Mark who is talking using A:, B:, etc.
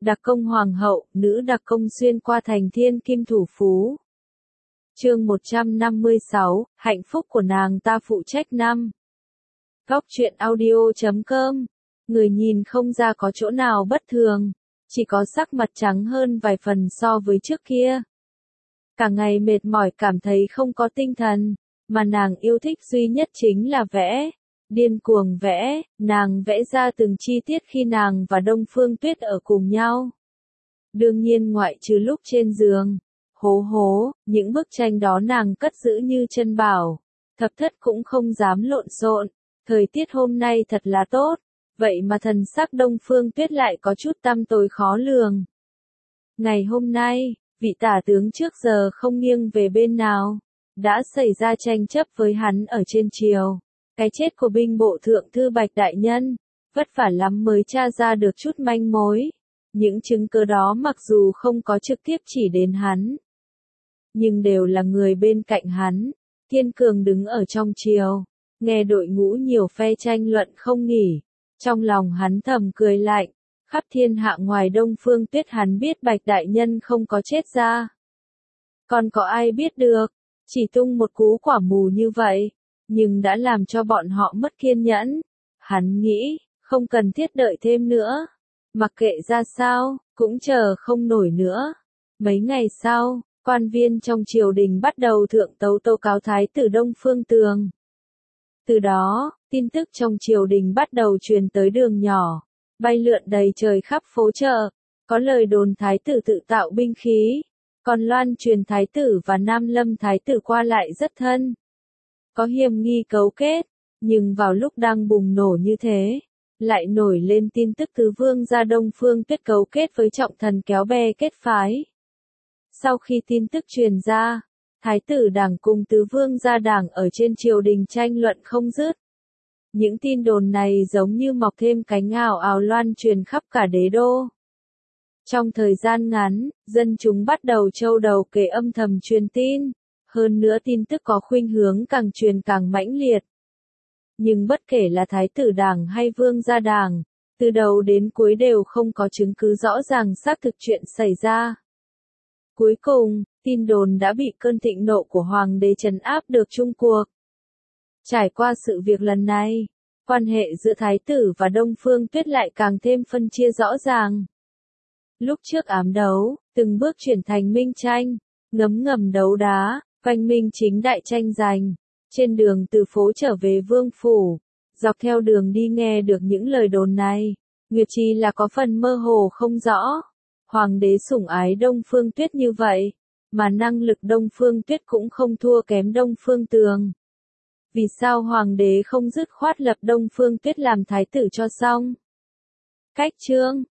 A: Đặc công hoàng hậu, nữ đặc công xuyên qua thành thiên kim thủ phú. Chương 156, hạnh phúc của nàng ta phụ trách năm. Góc truyện audio.com. Người nhìn không ra có chỗ nào bất thường, chỉ có sắc mặt trắng hơn vài phần so với trước kia. Cả ngày mệt mỏi cảm thấy không có tinh thần, mà nàng yêu thích duy nhất chính là vẽ. Điên cuồng vẽ, nàng vẽ ra từng chi tiết khi nàng và Đông Phương Tuyết ở cùng nhau. Đương nhiên ngoại trừ lúc trên giường, những bức tranh đó nàng cất giữ như chân bảo, thập thất cũng không dám lộn xộn. Thời tiết hôm nay thật là tốt, vậy mà thần sắc Đông Phương Tuyết lại có chút tăm tối khó lường. Ngày hôm nay, vị tả tướng trước giờ không nghiêng về bên nào, đã xảy ra tranh chấp với hắn ở trên triều. Cái chết của binh bộ thượng thư Bạch đại nhân, vất vả lắm mới tra ra được chút manh mối. Những chứng cứ đó mặc dù không có trực tiếp chỉ đến hắn, nhưng đều là người bên cạnh hắn. Thiên Cường đứng ở trong triều, nghe đội ngũ nhiều phe tranh luận không nghỉ, trong lòng hắn thầm cười lạnh, khắp thiên hạ ngoài Đông Phương Tuyết hắn biết Bạch đại nhân không có chết ra. Còn có ai biết được, chỉ tung một cú quả mù như vậy, nhưng đã làm cho bọn họ mất kiên nhẫn. Hắn nghĩ, không cần thiết đợi thêm nữa, mặc kệ ra sao, cũng chờ không nổi nữa. Mấy ngày sau, quan viên trong triều đình bắt đầu thượng tấu tố cáo thái tử Đông Phương Tường. Từ đó, tin tức trong triều đình bắt đầu truyền tới đường nhỏ, bay lượn đầy trời khắp phố chợ. Có lời đồn thái tử tự tạo binh khí, còn loan truyền thái tử và Nam Lâm thái tử qua lại rất thân, có hiềm nghi cấu kết. Nhưng vào lúc đang bùng nổ như thế, lại nổi lên tin tức tứ vương gia Đông Phương Tuyết cấu kết với trọng thần kéo bè kết phái. Sau khi tin tức truyền ra, thái tử đảng cùng tứ vương gia đảng ở trên triều đình tranh luận không dứt. Những tin đồn này giống như mọc thêm cánh ào ào loan truyền khắp cả đế đô. Trong thời gian ngắn, dân chúng bắt đầu châu đầu kể âm thầm truyền tin. Hơn nữa tin tức có khuynh hướng càng truyền càng mãnh liệt. Nhưng bất kể là thái tử đảng hay vương gia đảng, từ đầu đến cuối đều không có chứng cứ rõ ràng xác thực chuyện xảy ra. Cuối cùng, tin đồn đã bị cơn thịnh nộ của hoàng đế trấn áp được chung cuộc. Trải qua sự việc lần này, quan hệ giữa thái tử và Đông Phương Tuyết lại càng thêm phân chia rõ ràng. Lúc trước ám đấu, từng bước chuyển thành minh tranh, ngấm ngầm đấu đá, quanh minh chính đại tranh giành. Trên đường từ phố trở về vương phủ, dọc theo đường đi nghe được những lời đồn này, Nguyệt Trì là có phần mơ hồ không rõ. Hoàng đế sủng ái Đông Phương Tuyết như vậy, mà năng lực Đông Phương Tuyết cũng không thua kém Đông Phương Tường. Vì sao hoàng đế không dứt khoát lập Đông Phương Tuyết làm thái tử cho xong? Cách chương,